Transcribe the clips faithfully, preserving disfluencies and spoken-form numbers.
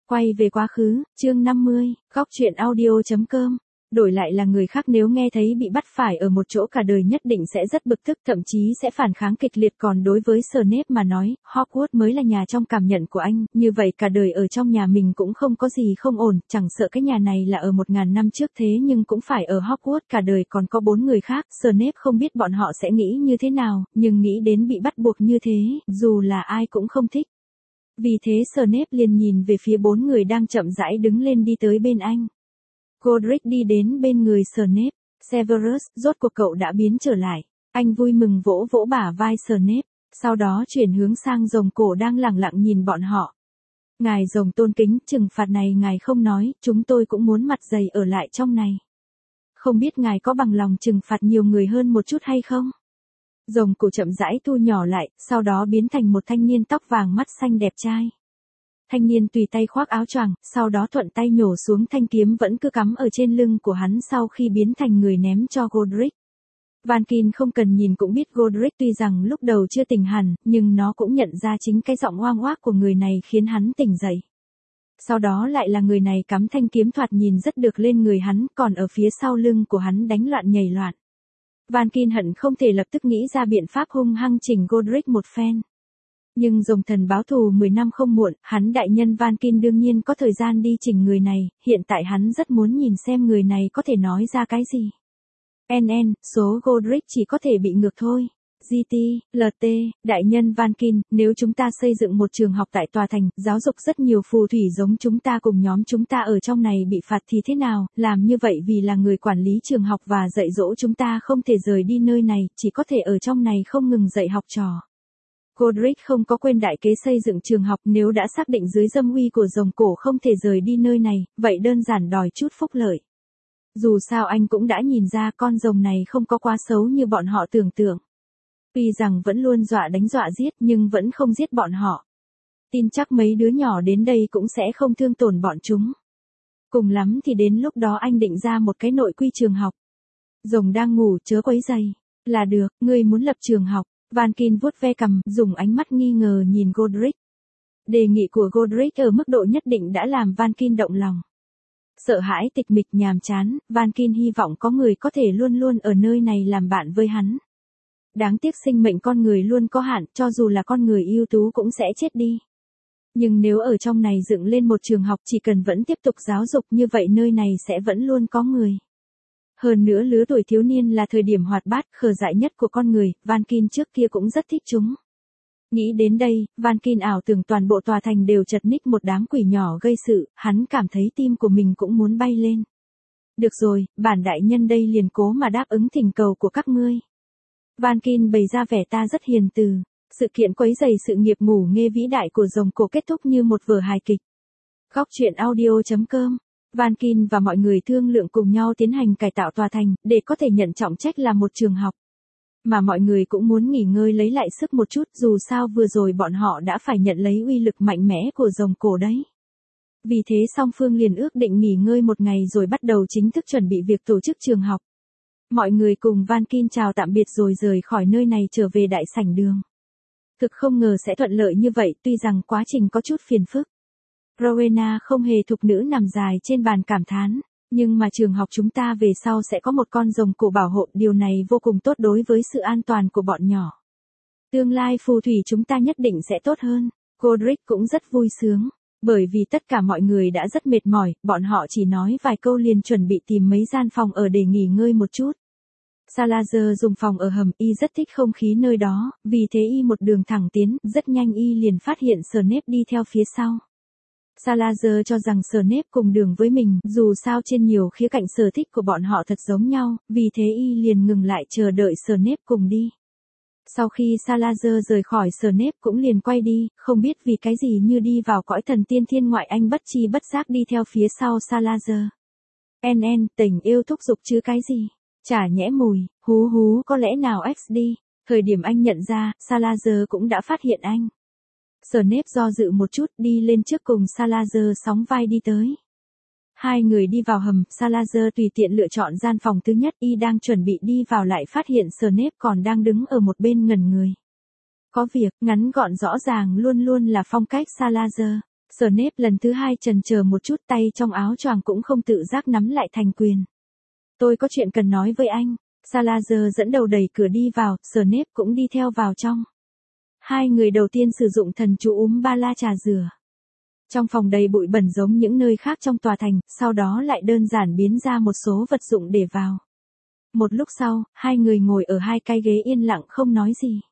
Quay về quá khứ, chương năm mươi, góc truyện audio chấm com. Đổi lại là người khác nếu nghe thấy bị bắt phải ở một chỗ cả đời nhất định sẽ rất bực tức, thậm chí sẽ phản kháng kịch liệt, còn đối với Snape mà nói, Hogwarts mới là nhà trong cảm nhận của anh, như vậy cả đời ở trong nhà mình cũng không có gì không ổn, chẳng sợ cái nhà này là ở một ngàn năm trước thế nhưng cũng phải ở Hogwarts cả đời còn có bốn người khác, Snape không biết bọn họ sẽ nghĩ như thế nào, nhưng nghĩ đến bị bắt buộc như thế, dù là ai cũng không thích. Vì thế Snape liền nhìn về phía bốn người đang chậm rãi đứng lên đi tới bên anh. Godric đi đến bên người Snape. Severus, rốt cuộc cậu đã biến trở lại. Anh vui mừng vỗ vỗ bả vai Snape, sau đó chuyển hướng sang rồng cổ đang lẳng lặng nhìn bọn họ. Ngài rồng tôn kính, trừng phạt này ngài không nói, chúng tôi cũng muốn mặt dày ở lại trong này. Không biết ngài có bằng lòng trừng phạt nhiều người hơn một chút hay không? Rồng cổ chậm rãi thu nhỏ lại, sau đó biến thành một thanh niên tóc vàng mắt xanh đẹp trai. Thanh niên tùy tay khoác áo choàng, sau đó thuận tay nhổ xuống thanh kiếm vẫn cứ cắm ở trên lưng của hắn sau khi biến thành người ném cho Godric. Van Kin không cần nhìn cũng biết Godric tuy rằng lúc đầu chưa tỉnh hẳn, nhưng nó cũng nhận ra chính cái giọng oang oác của người này khiến hắn tỉnh dậy. Sau đó lại là người này cắm thanh kiếm thoạt nhìn rất được lên người hắn, còn ở phía sau lưng của hắn đánh loạn nhảy loạn. Van Kin hận không thể lập tức nghĩ ra biện pháp hung hăng chỉnh Godric một phen. Nhưng rồng thần báo thù mười năm không muộn, hắn đại nhân Van Kin đương nhiên có thời gian đi chỉnh người này, hiện tại hắn rất muốn nhìn xem người này có thể nói ra cái gì. en en, số Godric chỉ có thể bị ngược thôi. giê tê, lờ tê, đại nhân Van Kin, nếu chúng ta xây dựng một trường học tại tòa thành, giáo dục rất nhiều phù thủy giống chúng ta cùng nhóm chúng ta ở trong này bị phạt thì thế nào, làm như vậy vì là người quản lý trường học và dạy dỗ chúng ta không thể rời đi nơi này, chỉ có thể ở trong này không ngừng dạy học trò. Godric không có quên đại kế xây dựng trường học, nếu đã xác định dưới dâm uy của rồng cổ không thể rời đi nơi này, vậy đơn giản đòi chút phúc lợi. Dù sao anh cũng đã nhìn ra con rồng này không có quá xấu như bọn họ tưởng tượng. Tuy rằng vẫn luôn dọa đánh dọa giết nhưng vẫn không giết bọn họ. Tin chắc mấy đứa nhỏ đến đây cũng sẽ không thương tổn bọn chúng. Cùng lắm thì đến lúc đó anh định ra một cái nội quy trường học. Rồng đang ngủ chớ quấy giày. Là được, ngươi muốn lập trường học. Van Kin vuốt ve cằm, dùng ánh mắt nghi ngờ nhìn Godric. Đề nghị của Godric ở mức độ nhất định đã làm Van Kin động lòng. Sợ hãi tịch mịch nhàm chán, Van Kin hy vọng có người có thể luôn luôn ở nơi này làm bạn với hắn. Đáng tiếc sinh mệnh con người luôn có hạn, cho dù là con người ưu tú cũng sẽ chết đi. Nhưng nếu ở trong này dựng lên một trường học chỉ cần vẫn tiếp tục giáo dục như vậy nơi này sẽ vẫn luôn có người. Hơn nữa lứa tuổi thiếu niên là thời điểm hoạt bát, khờ dại nhất của con người, Van Kin trước kia cũng rất thích chúng. Nghĩ đến đây, Van Kin ảo tưởng toàn bộ tòa thành đều chật ních một đám quỷ nhỏ gây sự, hắn cảm thấy tim của mình cũng muốn bay lên. Được rồi, bản đại nhân đây liền cố mà đáp ứng thỉnh cầu của các ngươi. Van Kin bày ra vẻ ta rất hiền từ. Sự kiện quấy rầy sự nghiệp ngủ nghê vĩ đại của rồng cổ kết thúc như một vở hài kịch. Góc truyện audio chấm com. Van Kin và mọi người thương lượng cùng nhau tiến hành cải tạo tòa thành, để có thể nhận trọng trách là một trường học. Mà mọi người cũng muốn nghỉ ngơi lấy lại sức một chút, dù sao vừa rồi bọn họ đã phải nhận lấy uy lực mạnh mẽ của rồng cổ đấy. Vì thế song phương liền ước định nghỉ ngơi một ngày rồi bắt đầu chính thức chuẩn bị việc tổ chức trường học. Mọi người cùng Van Kin chào tạm biệt rồi rời khỏi nơi này trở về đại sảnh đường. Thực không ngờ sẽ thuận lợi như vậy, tuy rằng quá trình có chút phiền phức. Rowena không hề thục nữ nằm dài trên bàn cảm thán, nhưng mà trường học chúng ta về sau sẽ có một con rồng cổ bảo hộ, điều này vô cùng tốt đối với sự an toàn của bọn nhỏ. Tương lai phù thủy chúng ta nhất định sẽ tốt hơn. Godric cũng rất vui sướng, bởi vì tất cả mọi người đã rất mệt mỏi, bọn họ chỉ nói vài câu liền chuẩn bị tìm mấy gian phòng ở để nghỉ ngơi một chút. Salazar dùng phòng ở hầm, y rất thích không khí nơi đó, vì thế y một đường thẳng tiến, rất nhanh y liền phát hiện Snape đi theo phía sau. Salazar cho rằng Snape cùng đường với mình, dù sao trên nhiều khía cạnh sở thích của bọn họ thật giống nhau, vì thế y liền ngừng lại chờ đợi Snape cùng đi. Sau khi Salazar rời khỏi Snape cũng liền quay đi, không biết vì cái gì như đi vào cõi thần tiên thiên ngoại, anh bất chi bất giác đi theo phía sau Salazar. En en, tình yêu thúc giục chứ cái gì? Chả nhẽ mùi, hú hú có lẽ nào X đi. Thời điểm anh nhận ra, Salazar cũng đã phát hiện anh. Snape do dự một chút, đi lên trước cùng Salazar sóng vai đi tới. Hai người đi vào hầm, Salazar tùy tiện lựa chọn gian phòng thứ nhất, y đang chuẩn bị đi vào lại phát hiện Snape còn đang đứng ở một bên ngẩn người. Có việc, ngắn gọn rõ ràng luôn luôn là phong cách Salazar. Snape lần thứ hai chần chờ một chút, tay trong áo choàng cũng không tự giác nắm lại thành quyền. Tôi có chuyện cần nói với anh. Salazar dẫn đầu đẩy cửa đi vào, Snape cũng đi theo vào trong. Hai người đầu tiên sử dụng thần chú úm ba la trà rửa. Trong phòng đầy bụi bẩn giống những nơi khác trong tòa thành, sau đó lại đơn giản biến ra một số vật dụng để vào. Một lúc sau, hai người ngồi ở hai cái ghế yên lặng không nói gì.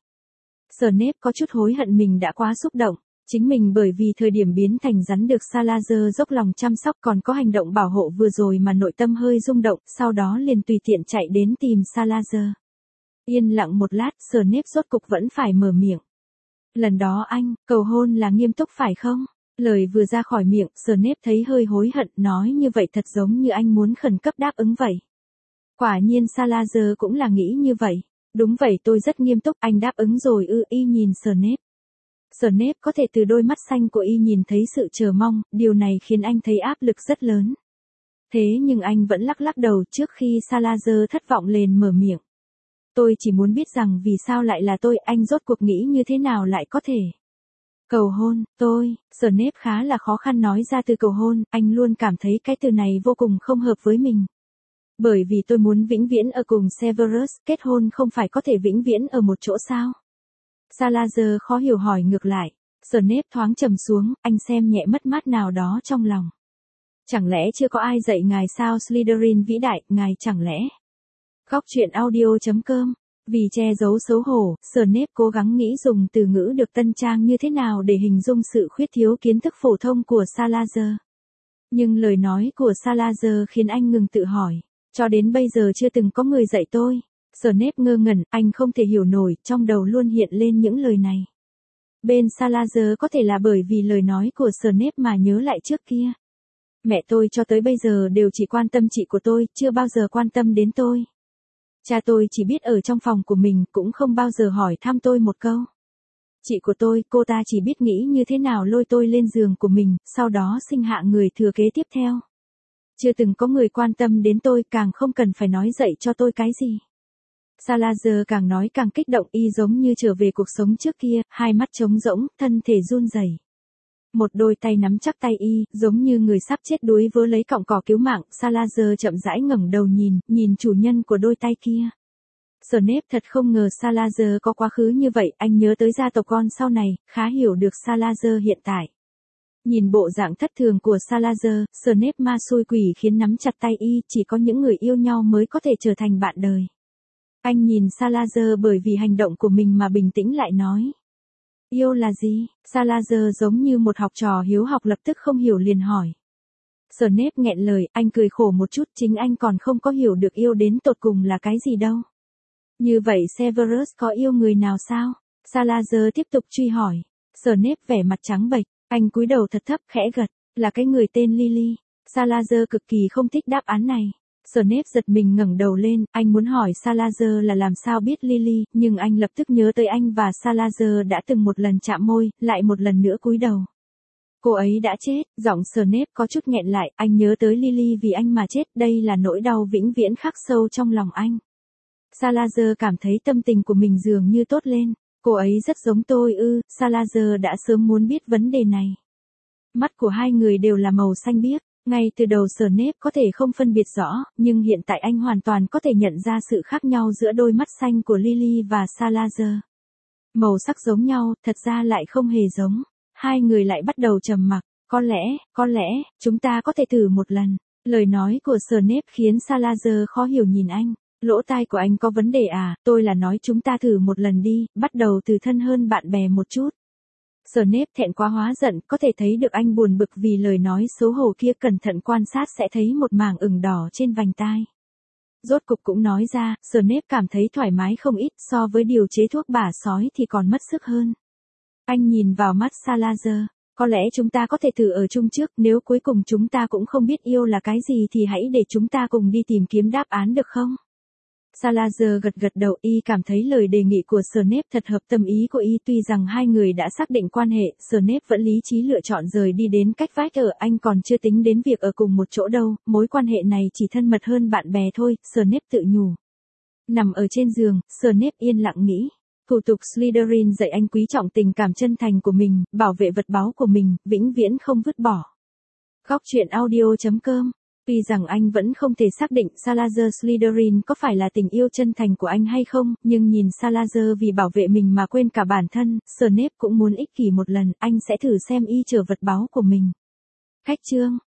Snape có chút hối hận mình đã quá xúc động. Chính mình bởi vì thời điểm biến thành rắn được Salazar dốc lòng chăm sóc còn có hành động bảo hộ vừa rồi mà nội tâm hơi rung động, sau đó liền tùy tiện chạy đến tìm Salazar. Yên lặng một lát, Snape rốt cục vẫn phải mở miệng. Lần đó anh, cầu hôn là nghiêm túc phải không? Lời vừa ra khỏi miệng, Snape thấy hơi hối hận, nói như vậy thật giống như anh muốn khẩn cấp đáp ứng vậy. Quả nhiên Salazar cũng là nghĩ như vậy. Đúng vậy, tôi rất nghiêm túc, anh đáp ứng rồi ư? Y nhìn Snape. Snape có thể từ đôi mắt xanh của y nhìn thấy sự chờ mong, điều này khiến anh thấy áp lực rất lớn. Thế nhưng anh vẫn lắc lắc đầu trước khi Salazar thất vọng lên mở miệng. Tôi chỉ muốn biết rằng vì sao lại là tôi, anh rốt cuộc nghĩ như thế nào lại có thể. Cầu hôn, tôi, Snape khá là khó khăn nói ra từ cầu hôn, anh luôn cảm thấy cái từ này vô cùng không hợp với mình. Bởi vì tôi muốn vĩnh viễn ở cùng Severus, kết hôn không phải có thể vĩnh viễn ở một chỗ sao? Salazar khó hiểu hỏi ngược lại. Snape thoáng trầm xuống, anh xem nhẹ mất mát nào đó trong lòng. Chẳng lẽ chưa có ai dạy ngài sao Slytherin vĩ đại, ngài chẳng lẽ? Góc truyện audio chấm com. Vì che giấu xấu hổ, Snape cố gắng nghĩ dùng từ ngữ được tân trang như thế nào để hình dung sự khuyết thiếu kiến thức phổ thông của Salazar. Nhưng lời nói của Salazar khiến anh ngừng tự hỏi. Cho đến bây giờ chưa từng có người dạy tôi. Snape ngơ ngẩn, anh không thể hiểu nổi, trong đầu luôn hiện lên những lời này. Bên Salazar có thể là bởi vì lời nói của Snape mà nhớ lại trước kia. Mẹ tôi cho tới bây giờ đều chỉ quan tâm chị của tôi, chưa bao giờ quan tâm đến tôi. Cha tôi chỉ biết ở trong phòng của mình, cũng không bao giờ hỏi thăm tôi một câu. Chị của tôi, cô ta chỉ biết nghĩ như thế nào lôi tôi lên giường của mình, sau đó sinh hạ người thừa kế tiếp theo. Chưa từng có người quan tâm đến tôi, càng không cần phải nói dạy cho tôi cái gì. Salazar càng nói càng kích động, y giống như trở về cuộc sống trước kia, hai mắt trống rỗng, thân thể run rẩy. Một đôi tay nắm chắc tay y, giống như người sắp chết đuối vớ lấy cọng cỏ cứu mạng. Salazar chậm rãi ngẩng đầu nhìn, nhìn chủ nhân của đôi tay kia. Snape thật không ngờ Salazar có quá khứ như vậy, anh nhớ tới gia tộc con sau này, khá hiểu được Salazar hiện tại. Nhìn bộ dạng thất thường của Salazar, Snape ma xui quỷ khiến nắm chặt tay y, chỉ có những người yêu nhau mới có thể trở thành bạn đời. Anh nhìn Salazar bởi vì hành động của mình mà bình tĩnh lại nói. Yêu là gì? Salazar giống như một học trò hiếu học lập tức không hiểu liền hỏi. Snape nghẹn lời, anh cười khổ một chút, chính anh còn không có hiểu được yêu đến tột cùng là cái gì đâu. Như vậy Severus có yêu người nào sao? Salazar tiếp tục truy hỏi. Snape vẻ mặt trắng bệch, anh cúi đầu thật thấp khẽ gật, là cái người tên Lily. Salazar cực kỳ không thích đáp án này. Snape giật mình ngẩng đầu lên, anh muốn hỏi Salazar là làm sao biết Lily, nhưng anh lập tức nhớ tới anh và Salazar đã từng một lần chạm môi, lại một lần nữa cúi đầu. Cô ấy đã chết, giọng Snape có chút nghẹn lại, anh nhớ tới Lily vì anh mà chết, đây là nỗi đau vĩnh viễn khắc sâu trong lòng anh. Salazar cảm thấy tâm tình của mình dường như tốt lên, cô ấy rất giống tôi ư, Salazar đã sớm muốn biết vấn đề này. Mắt của hai người đều là màu xanh biếc. Ngay từ đầu Snape có thể không phân biệt rõ, nhưng hiện tại anh hoàn toàn có thể nhận ra sự khác nhau giữa đôi mắt xanh của Lily và Salazar. Màu sắc giống nhau, thật ra lại không hề giống. Hai người lại bắt đầu trầm mặc, có lẽ, có lẽ, chúng ta có thể thử một lần. Lời nói của Snape khiến Salazar khó hiểu nhìn anh. Lỗ tai của anh có vấn đề à, tôi là nói chúng ta thử một lần đi, bắt đầu từ thân hơn bạn bè một chút. Snape thẹn quá hóa giận, có thể thấy được anh buồn bực vì lời nói xấu hổ kia, cẩn thận quan sát sẽ thấy một mảng ửng đỏ trên vành tai. Rốt cục cũng nói ra, Snape cảm thấy thoải mái không ít, so với điều chế thuốc bả sói thì còn mất sức hơn. Anh nhìn vào mắt Salazar, có lẽ chúng ta có thể thử ở chung trước, nếu cuối cùng chúng ta cũng không biết yêu là cái gì thì hãy để chúng ta cùng đi tìm kiếm đáp án được không? Salazar gật gật đầu, y cảm thấy lời đề nghị của Snape thật hợp tâm ý của y, tuy rằng hai người đã xác định quan hệ, Snape vẫn lý trí lựa chọn rời đi đến cách vách ở, anh còn chưa tính đến việc ở cùng một chỗ đâu, mối quan hệ này chỉ thân mật hơn bạn bè thôi, Snape tự nhủ. Nằm ở trên giường, Snape yên lặng nghĩ, Thủ tục Slytherin dạy anh quý trọng tình cảm chân thành của mình, bảo vệ vật báu của mình, vĩnh viễn không vứt bỏ. Góc truyện audio chấm com. Tuy rằng anh vẫn không thể xác định Salazar Slytherin có phải là tình yêu chân thành của anh hay không, nhưng nhìn Salazar vì bảo vệ mình mà quên cả bản thân, Snape cũng muốn ích kỷ một lần, anh sẽ thử xem y chở vật báu của mình. Khách chương.